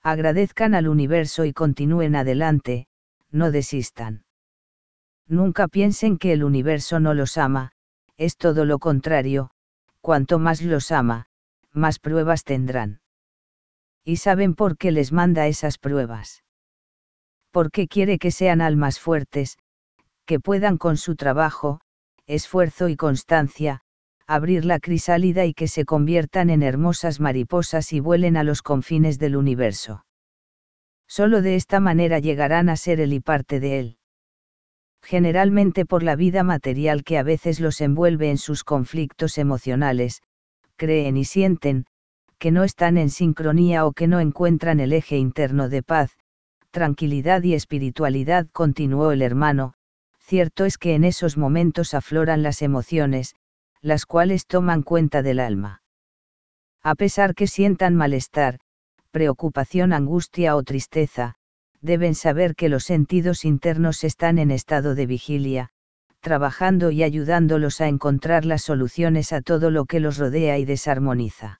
Agradezcan al universo y continúen adelante, no desistan. Nunca piensen que el universo no los ama, es todo lo contrario, cuanto más los ama, más pruebas tendrán. ¿Y saben por qué les manda esas pruebas? Porque quiere que sean almas fuertes, que puedan con su trabajo, esfuerzo y constancia, abrir la crisálida y que se conviertan en hermosas mariposas y vuelen a los confines del universo. Solo de esta manera llegarán a ser él y parte de él. Generalmente por la vida material que a veces los envuelve en sus conflictos emocionales, creen y sienten, que no están en sincronía o que no encuentran el eje interno de paz, tranquilidad y espiritualidad, continuó el hermano. Cierto es que en esos momentos afloran las emociones, las cuales toman cuenta del alma. A pesar que sientan malestar, preocupación, angustia o tristeza, deben saber que los sentidos internos están en estado de vigilia, trabajando y ayudándolos a encontrar las soluciones a todo lo que los rodea y desarmoniza.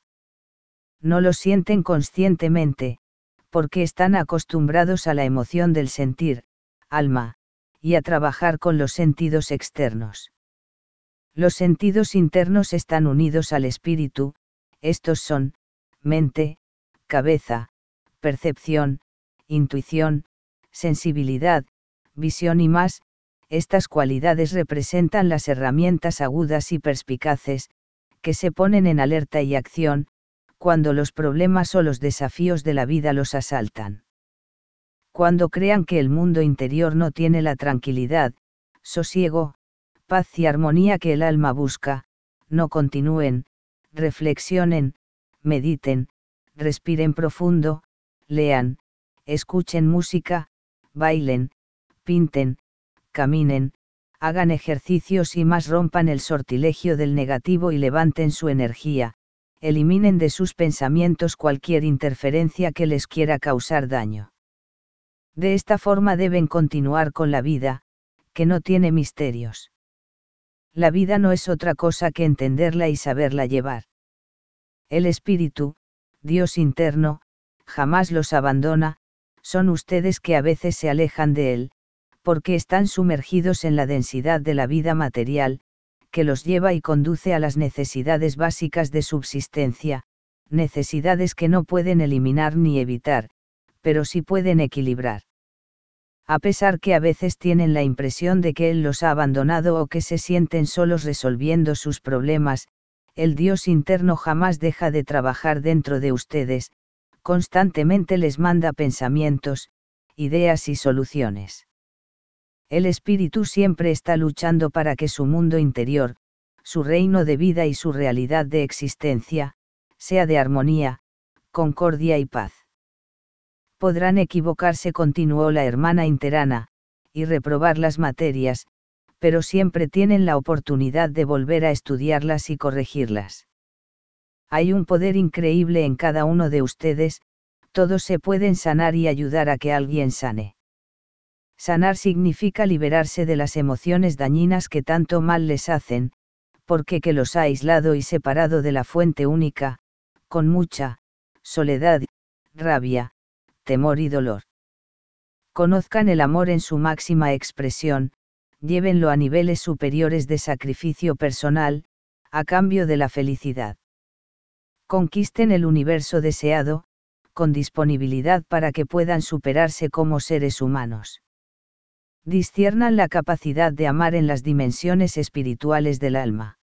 No lo sienten conscientemente, porque están acostumbrados a la emoción del sentir, alma, y a trabajar con los sentidos externos. Los sentidos internos están unidos al espíritu, estos son, mente, cabeza, percepción, intuición, sensibilidad, visión y más. Estas cualidades representan las herramientas agudas y perspicaces, que se ponen en alerta y acción, cuando los problemas o los desafíos de la vida los asaltan. Cuando crean que el mundo interior no tiene la tranquilidad, sosiego, paz y armonía que el alma busca, no continúen, reflexionen, mediten, respiren profundo, lean, escuchen música, bailen, pinten, caminen, hagan ejercicios y más, rompan el sortilegio del negativo y levanten su energía, eliminen de sus pensamientos cualquier interferencia que les quiera causar daño. De esta forma deben continuar con la vida, que no tiene misterios. La vida no es otra cosa que entenderla y saberla llevar. El espíritu, Dios interno, jamás los abandona, son ustedes que a veces se alejan de él, porque están sumergidos en la densidad de la vida material, que los lleva y conduce a las necesidades básicas de subsistencia, necesidades que no pueden eliminar ni evitar, pero sí pueden equilibrar. A pesar que a veces tienen la impresión de que Él los ha abandonado o que se sienten solos resolviendo sus problemas, el Dios interno jamás deja de trabajar dentro de ustedes, constantemente les manda pensamientos, ideas y soluciones. El espíritu siempre está luchando para que su mundo interior, su reino de vida y su realidad de existencia, sea de armonía, concordia y paz. Podrán equivocarse, continuó la hermana interana, y reprobar las materias, pero siempre tienen la oportunidad de volver a estudiarlas y corregirlas. Hay un poder increíble en cada uno de ustedes, todos se pueden sanar y ayudar a que alguien sane. Sanar significa liberarse de las emociones dañinas que tanto mal les hacen, porque que los ha aislado y separado de la fuente única, con mucha soledad, rabia, temor y dolor. Conozcan el amor en su máxima expresión, llévenlo a niveles superiores de sacrificio personal, a cambio de la felicidad. Conquisten el universo deseado, con disponibilidad para que puedan superarse como seres humanos. Disciernan la capacidad de amar en las dimensiones espirituales del alma.